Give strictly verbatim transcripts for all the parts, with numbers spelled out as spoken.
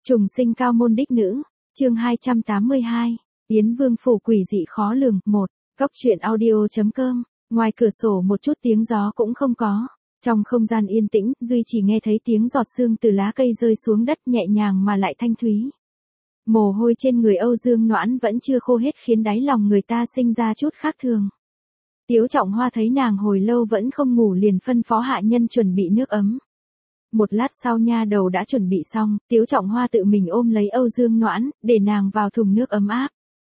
Trùng sinh cao môn đích nữ, chương hai trăm tám mươi hai, Yến Vương phủ quỷ dị khó lường, một, Góc truyện audio.com, ngoài cửa sổ một chút tiếng gió cũng không có. Trong không gian yên tĩnh, Duy chỉ nghe thấy tiếng giọt sương từ lá cây rơi xuống đất nhẹ nhàng mà lại thanh thúy. Mồ hôi trên người Âu Dương Noãn vẫn chưa khô hết khiến đáy lòng người ta sinh ra chút khác thường. Tiếu Trọng Hoa thấy nàng hồi lâu vẫn không ngủ liền phân phó hạ nhân chuẩn bị nước ấm. Một lát sau nha đầu đã chuẩn bị xong, Tiếu Trọng Hoa tự mình ôm lấy Âu Dương Noãn, để nàng vào thùng nước ấm áp.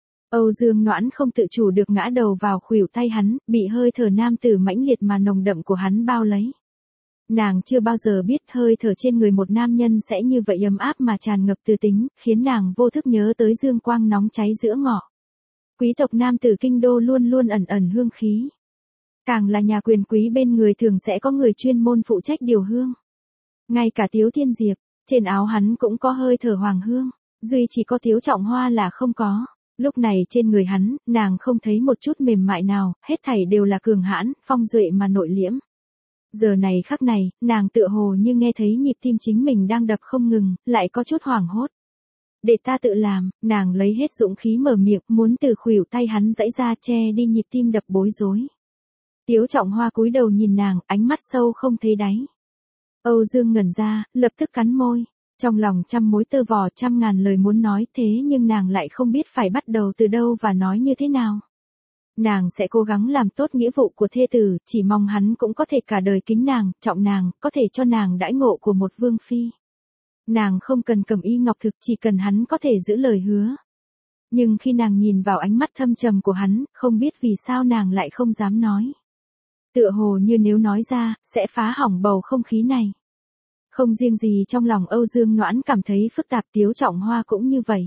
Âu Dương Noãn không tự chủ được ngã đầu vào khuỷu tay hắn, bị hơi thở nam tử mãnh liệt mà nồng đậm của hắn bao lấy. Nàng chưa bao giờ biết hơi thở trên người một nam nhân sẽ như vậy ấm áp mà tràn ngập từ tính, khiến nàng vô thức nhớ tới dương quang nóng cháy giữa ngọ. Quý tộc nam tử kinh đô luôn luôn ẩn ẩn hương khí. Càng là nhà quyền quý bên người thường sẽ có người chuyên môn phụ trách điều hương. Ngay cả Tiếu Thiên Diệp, trên áo hắn cũng có hơi thở hoàng hương, duy chỉ có Tiếu Trọng Hoa là không có. Lúc này trên người hắn, nàng không thấy một chút mềm mại nào, hết thảy đều là cường hãn, phong duệ mà nội liễm. Giờ này khắc này, nàng tựa hồ như nghe thấy nhịp tim chính mình đang đập không ngừng, lại có chút hoảng hốt. Để ta tự làm, nàng lấy hết dũng khí mở miệng, muốn từ khuỷu tay hắn giãy ra che đi nhịp tim đập bối rối. Tiếu Trọng Hoa cúi đầu nhìn nàng, ánh mắt sâu không thấy đáy. Âu Dương ngẩn ra, lập tức cắn môi. Trong lòng trăm mối tơ vò trăm ngàn lời muốn nói thế nhưng nàng lại không biết phải bắt đầu từ đâu và nói như thế nào. Nàng sẽ cố gắng làm tốt nghĩa vụ của thê tử, chỉ mong hắn cũng có thể cả đời kính nàng, trọng nàng, có thể cho nàng đãi ngộ của một vương phi. Nàng không cần cẩm y ngọc thực, chỉ cần hắn có thể giữ lời hứa. Nhưng khi nàng nhìn vào ánh mắt thâm trầm của hắn, không biết vì sao nàng lại không dám nói. Tựa hồ như nếu nói ra, sẽ phá hỏng bầu không khí này. Không riêng gì trong lòng Âu Dương Noãn cảm thấy phức tạp, Tiếu Trọng Hoa cũng như vậy.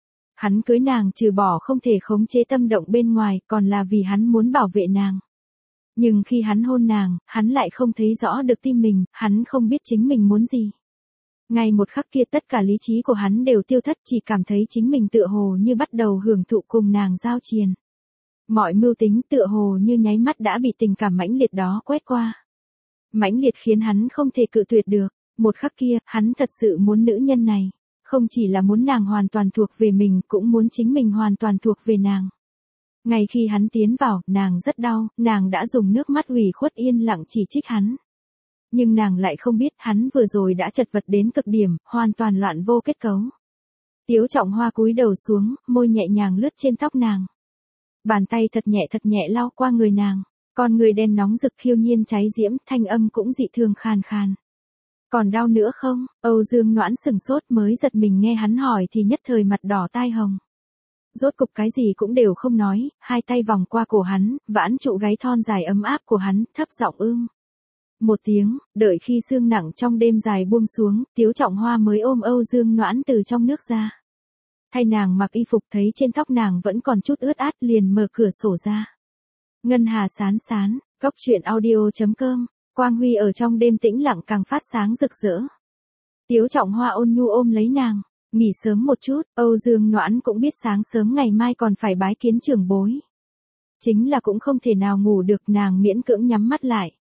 Hắn cưới nàng trừ bỏ không thể khống chế tâm động bên ngoài, còn là vì hắn muốn bảo vệ nàng. Nhưng khi hắn hôn nàng, hắn lại không thấy rõ được tim mình, hắn không biết chính mình muốn gì. Ngay một khắc kia tất cả lý trí của hắn đều tiêu thất, chỉ cảm thấy chính mình tựa hồ như bắt đầu hưởng thụ cùng nàng giao triền. Mọi mưu tính tựa hồ như nháy mắt đã bị tình cảm mãnh liệt đó quét qua. Mãnh liệt khiến hắn không thể cự tuyệt được. Một khắc kia, hắn thật sự muốn nữ nhân này. Không chỉ là muốn nàng hoàn toàn thuộc về mình, cũng muốn chính mình hoàn toàn thuộc về nàng. Ngay khi hắn tiến vào, nàng rất đau, nàng đã dùng nước mắt ủy khuất yên lặng chỉ trích hắn. Nhưng nàng lại không biết hắn vừa rồi đã chật vật đến cực điểm, hoàn toàn loạn vô kết cấu. Tiếu Trọng Hoa cúi đầu xuống, môi nhẹ nhàng lướt trên tóc nàng. Bàn tay thật nhẹ thật nhẹ lau qua người nàng. Con người đen nóng rực khiêu nhiên cháy diễm, thanh âm cũng dị thường khàn khàn. Còn đau nữa không? Âu Dương Noãn sừng sốt mới giật mình nghe hắn hỏi thì nhất thời mặt đỏ tai hồng. Rốt cục cái gì cũng đều không nói, hai tay vòng qua cổ hắn, vãn trụ gáy thon dài ấm áp của hắn, thấp giọng ưm. Một tiếng, đợi khi sương nặng trong đêm dài buông xuống, Tiếu Trọng Hoa mới ôm Âu Dương Noãn từ trong nước ra. Thay nàng mặc y phục thấy trên tóc nàng vẫn còn chút ướt át liền mở cửa sổ ra. Ngân hà sán sán, Góc truyện audio.com. Quang huy ở trong đêm tĩnh lặng càng phát sáng rực rỡ. Tiếu Trọng Hoa ôn nhu ôm lấy nàng, nghỉ sớm một chút, Âu Dương Noãn cũng biết sáng sớm ngày mai còn phải bái kiến trưởng bối. Chính là cũng không thể nào ngủ được, nàng miễn cưỡng nhắm mắt lại.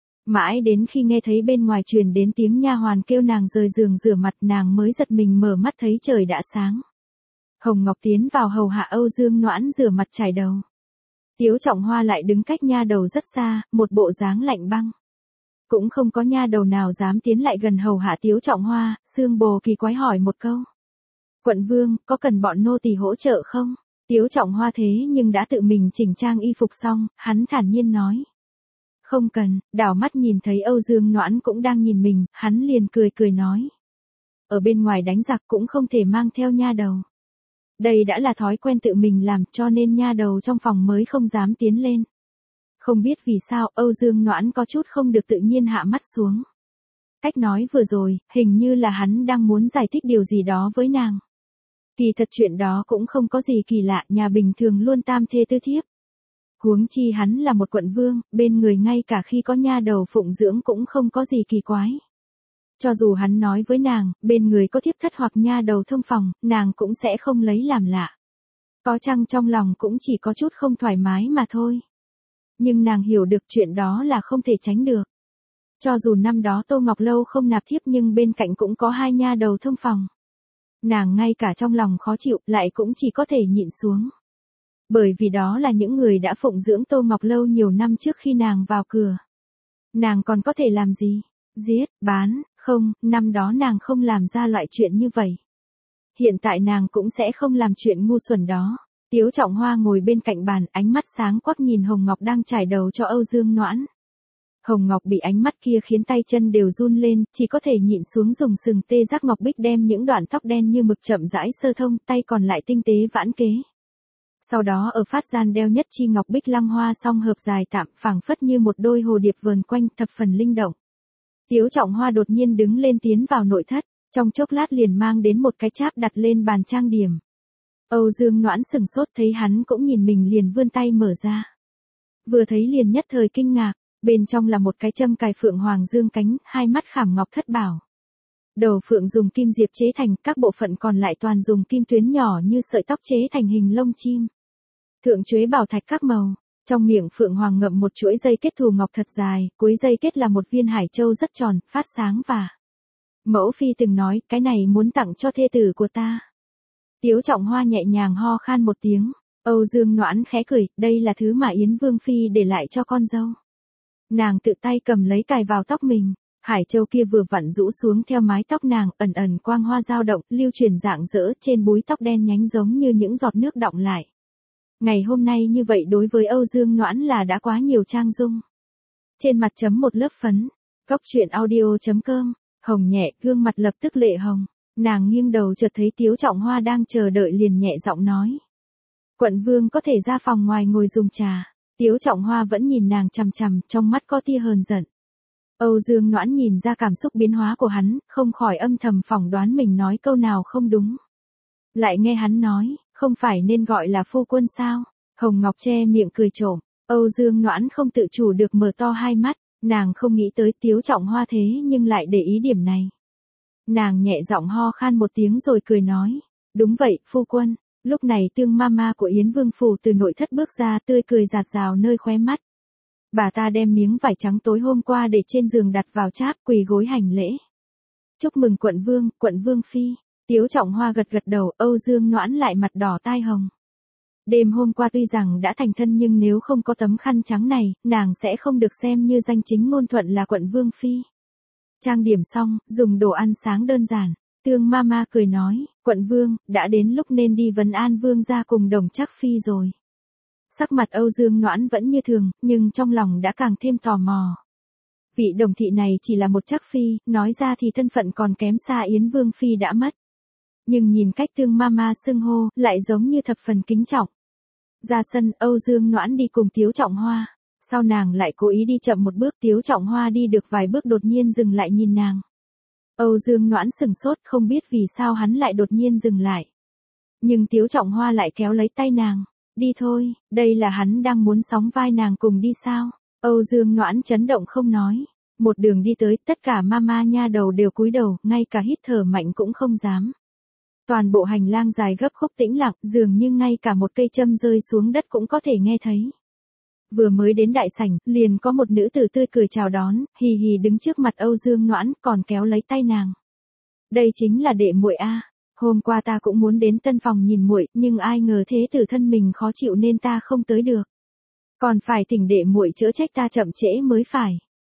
Mãi đến khi nghe thấy bên ngoài truyền đến tiếng nha hoàn kêu nàng rời giường rửa mặt, nàng mới giật mình mở mắt thấy trời đã sáng. Hồng Ngọc tiến vào hầu hạ Âu Dương Noãn rửa mặt chải đầu. Tiếu Trọng Hoa lại đứng cách nha đầu rất xa, một bộ dáng lạnh băng. Cũng không có nha đầu nào dám tiến lại gần hầu hạ Tiếu Trọng Hoa, Sương Bồ kỳ quái hỏi một câu. Quận vương, có cần bọn nô tỳ hỗ trợ không? Tiếu Trọng Hoa thế nhưng đã tự mình chỉnh trang y phục xong, hắn thản nhiên nói. Không cần, đảo mắt nhìn thấy Âu Dương Noãn cũng đang nhìn mình, hắn liền cười cười nói. Ở bên ngoài đánh giặc cũng không thể mang theo nha đầu. Đây đã là thói quen tự mình làm cho nên nha đầu trong phòng mới không dám tiến lên. Không biết vì sao Âu Dương Noãn có chút không được tự nhiên hạ mắt xuống. Cách nói vừa rồi, hình như là hắn đang muốn giải thích điều gì đó với nàng. Kỳ thật chuyện đó cũng không có gì kỳ lạ, nhà bình thường luôn tam thê tứ thiếp. Huống chi hắn là một quận vương, bên người ngay cả khi có nha đầu phụng dưỡng cũng không có gì kỳ quái. Cho dù hắn nói với nàng, bên người có thiếp thất hoặc nha đầu thông phòng, nàng cũng sẽ không lấy làm lạ. Có chăng trong lòng cũng chỉ có chút không thoải mái mà thôi. Nhưng nàng hiểu được chuyện đó là không thể tránh được. Cho dù năm đó Tô Ngọc Lâu không nạp thiếp nhưng bên cạnh cũng có hai nha đầu thông phòng. Nàng ngay cả trong lòng khó chịu, lại cũng chỉ có thể nhịn xuống. Bởi vì đó là những người đã phụng dưỡng Tô Ngọc Lâu nhiều năm trước khi nàng vào cửa. Nàng còn có thể làm gì? Giết, bán, không, năm đó nàng không làm ra loại chuyện như vậy. Hiện tại nàng cũng sẽ không làm chuyện ngu xuẩn đó. Tiếu Trọng Hoa ngồi bên cạnh bàn, ánh mắt sáng quắc nhìn Hồng Ngọc đang trải đầu cho Âu Dương Noãn. Hồng Ngọc bị ánh mắt kia khiến tay chân đều run lên, chỉ có thể nhịn xuống dùng sừng tê giác ngọc bích đem những đoạn tóc đen như mực chậm rãi sơ thông, tay còn lại tinh tế vãn kế. Sau đó ở phát gian đeo nhất chi ngọc bích lăng hoa song hợp dài tạm, phảng phất như một đôi hồ điệp vờn quanh, thập phần linh động. Tiếu Trọng Hoa đột nhiên đứng lên tiến vào nội thất, trong chốc lát liền mang đến một cái cháp đặt lên bàn trang điểm. Âu Dương Noãn sừng sốt thấy hắn cũng nhìn mình liền vươn tay mở ra. Vừa thấy liền nhất thời kinh ngạc, bên trong là một cái châm cài phượng hoàng dương cánh, hai mắt khảm ngọc thất bảo. Đầu phượng dùng kim diệp chế thành, các bộ phận còn lại toàn dùng kim tuyến nhỏ như sợi tóc chế thành hình lông chim. Thượng chuế bảo thạch các màu, trong miệng phượng hoàng ngậm một chuỗi dây kết thù ngọc thật dài, cuối dây kết là một viên hải châu rất tròn, phát sáng và. Mẫu phi từng nói, cái này muốn tặng cho thê tử của ta. Tiếu Trọng Hoa nhẹ nhàng ho khan một tiếng, Âu Dương Noãn khẽ cười, đây là thứ mà Yến Vương Phi để lại cho con dâu. Nàng tự tay cầm lấy cài vào tóc mình, hải châu kia vừa vặn rũ xuống theo mái tóc nàng, ẩn ẩn quang hoa dao động, lưu truyền rạng rỡ trên búi tóc đen nhánh giống như những giọt nước đọng lại. Ngày hôm nay như vậy đối với Âu Dương Noãn là đã quá nhiều trang dung. Trên mặt chấm một lớp phấn, góc truyện audio chấm com, hồng nhẹ, gương mặt lập tức lệ hồng. Nàng nghiêng đầu chợt thấy Tiếu Trọng Hoa đang chờ đợi liền nhẹ giọng nói. Quận vương có thể ra phòng ngoài ngồi dùng trà. Tiếu Trọng Hoa vẫn nhìn nàng chằm chằm, trong mắt có tia hờn giận. Âu Dương Noãn nhìn ra cảm xúc biến hóa của hắn, không khỏi âm thầm phỏng đoán mình nói câu nào không đúng. Lại nghe hắn nói, không phải nên gọi là phu quân sao? Hồng Ngọc che miệng cười trộm, Âu Dương Noãn không tự chủ được mở to hai mắt, nàng không nghĩ tới Tiếu Trọng Hoa thế nhưng lại để ý điểm này. Nàng nhẹ giọng ho khan một tiếng rồi cười nói, đúng vậy, phu quân. Lúc này Tương Mama của Yến Vương Phủ từ nội thất bước ra tươi cười rạt rào nơi khóe mắt. Bà ta đem miếng vải trắng tối hôm qua để trên giường đặt vào cháp quỳ gối hành lễ. Chúc mừng quận vương, quận vương phi. Tiếu Trọng Hoa gật gật đầu, Âu Dương Noãn lại mặt đỏ tai hồng. Đêm hôm qua tuy rằng đã thành thân nhưng nếu không có tấm khăn trắng này, nàng sẽ không được xem như danh chính ngôn thuận là quận vương phi. Trang điểm xong, dùng đồ ăn sáng đơn giản. Tương Mama cười nói, quận vương, đã đến lúc nên đi vấn an vương gia cùng Đồng Trác Phi rồi. Sắc mặt Âu Dương Noãn vẫn như thường, nhưng trong lòng đã càng thêm tò mò. Vị đồng thị này chỉ là một Trác Phi, nói ra thì thân phận còn kém xa Yến Vương Phi đã mất. Nhưng nhìn cách Tương Mama xưng hô, lại giống như thập phần kính trọng. Ra sân, Âu Dương Noãn đi cùng Tiếu Trọng Hoa. Sau nàng lại cố ý đi chậm một bước, Tiếu Trọng Hoa đi được vài bước đột nhiên dừng lại nhìn nàng. Âu Dương Noãn sừng sốt không biết vì sao hắn lại đột nhiên dừng lại. Nhưng Tiếu Trọng Hoa lại kéo lấy tay nàng. Đi thôi, đây là hắn đang muốn sóng vai nàng cùng đi sao? Âu Dương Noãn chấn động không nói. Một đường đi tới, tất cả mama nha đầu đều cúi đầu, ngay cả hít thở mạnh cũng không dám. Toàn bộ hành lang dài gấp khúc tĩnh lặng, dường như ngay cả một cây châm rơi xuống đất cũng có thể nghe thấy. Vừa mới đến đại sảnh, liền có một nữ tử tươi cười chào đón, hì hì đứng trước mặt Âu Dương Noãn, còn kéo lấy tay nàng. Đây chính là đệ muội a. Hôm qua ta cũng muốn đến tân phòng nhìn muội, nhưng ai ngờ thế tử thân mình khó chịu nên ta không tới được. Còn phải thỉnh đệ muội chữa trách ta chậm trễ mới phải.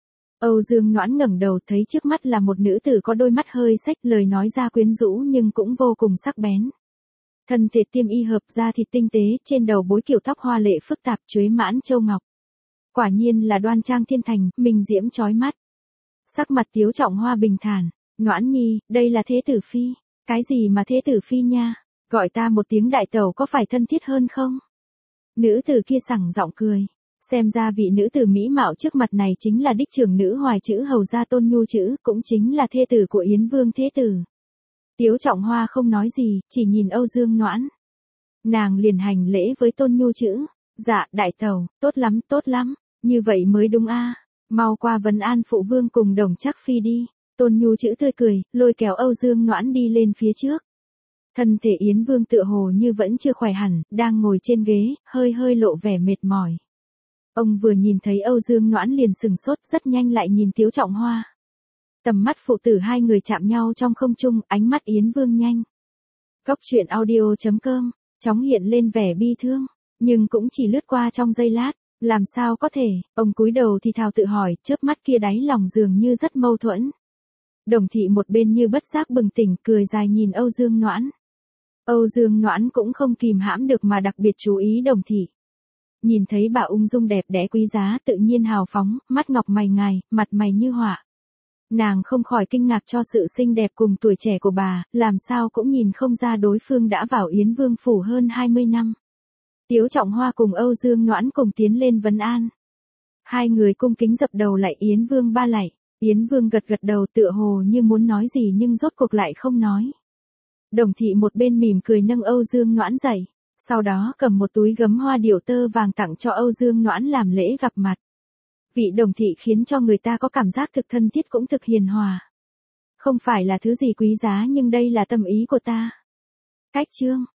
Âu Dương Noãn ngẩng đầu thấy trước mắt là một nữ tử có đôi mắt hơi xếch, lời nói ra quyến rũ nhưng cũng vô cùng sắc bén. Thân thể tiêm y hợp, da thịt tinh tế, trên đầu bối kiểu tóc hoa lệ phức tạp, chuế mãn châu ngọc. Quả nhiên là đoan trang thiên thành, minh diễm chói mắt. Sắc mặt Tiếu Trọng Hoa bình thản, Noãn nhi, đây là thế tử phi. Cái gì mà thế tử phi nha, gọi ta một tiếng đại tẩu có phải thân thiết hơn không? Nữ tử kia sảng giọng cười. Xem ra vị nữ tử mỹ mạo trước mặt này chính là đích trưởng nữ Hoài chữ hầu gia Tôn Nhu chữ, cũng chính là thê tử của Yến Vương thế tử. Tiếu Trọng Hoa không nói gì, chỉ nhìn Âu Dương Noãn. Nàng liền hành lễ với Tôn Nhu chữ. Dạ, đại tẩu, tốt lắm, tốt lắm, như vậy mới đúng a. Mau qua vấn an phụ vương cùng Đồng Trác Phi đi. Tôn Nhu chữ tươi cười, lôi kéo Âu Dương Noãn đi lên phía trước. Thân thể Yến Vương tựa hồ như vẫn chưa khỏe hẳn, đang ngồi trên ghế, hơi hơi lộ vẻ mệt mỏi. Ông vừa nhìn thấy Âu Dương Noãn liền sừng sốt, rất nhanh lại nhìn Tiếu Trọng Hoa. Tầm mắt phụ tử hai người chạm nhau trong không trung, ánh mắt Yến Vương nhanh Cóc truyện audio chấm com, chóng hiện lên vẻ bi thương, nhưng cũng chỉ lướt qua trong giây lát, làm sao có thể, ông cúi đầu thì thào tự hỏi, chớp mắt kia đáy lòng dường như rất mâu thuẫn. Đồng thị một bên như bất giác bừng tỉnh, cười dài nhìn Âu Dương Noãn. Âu Dương Noãn cũng không kìm hãm được mà đặc biệt chú ý Đồng thị. Nhìn thấy bà ung dung đẹp đẽ quý giá, tự nhiên hào phóng, mắt ngọc mày ngài, mặt mày như họa. Nàng không khỏi kinh ngạc cho sự xinh đẹp cùng tuổi trẻ của bà, làm sao cũng nhìn không ra đối phương đã vào Yến Vương phủ hơn hai mươi năm. Tiếu Trọng Hoa cùng Âu Dương Noãn cùng tiến lên vấn an. Hai người cung kính dập đầu lạy Yến Vương ba lạy. Yến Vương gật gật đầu tựa hồ như muốn nói gì nhưng rốt cuộc lại không nói. Đồng thị một bên mỉm cười nâng Âu Dương Noãn dậy, sau đó cầm một túi gấm hoa điểu tơ vàng tặng cho Âu Dương Noãn làm lễ gặp mặt. Vị đồng thị khiến cho người ta có cảm giác thực thân thiết cũng thực hiền hòa. Không phải là thứ gì quý giá nhưng đây là tâm ý của ta. Cách chương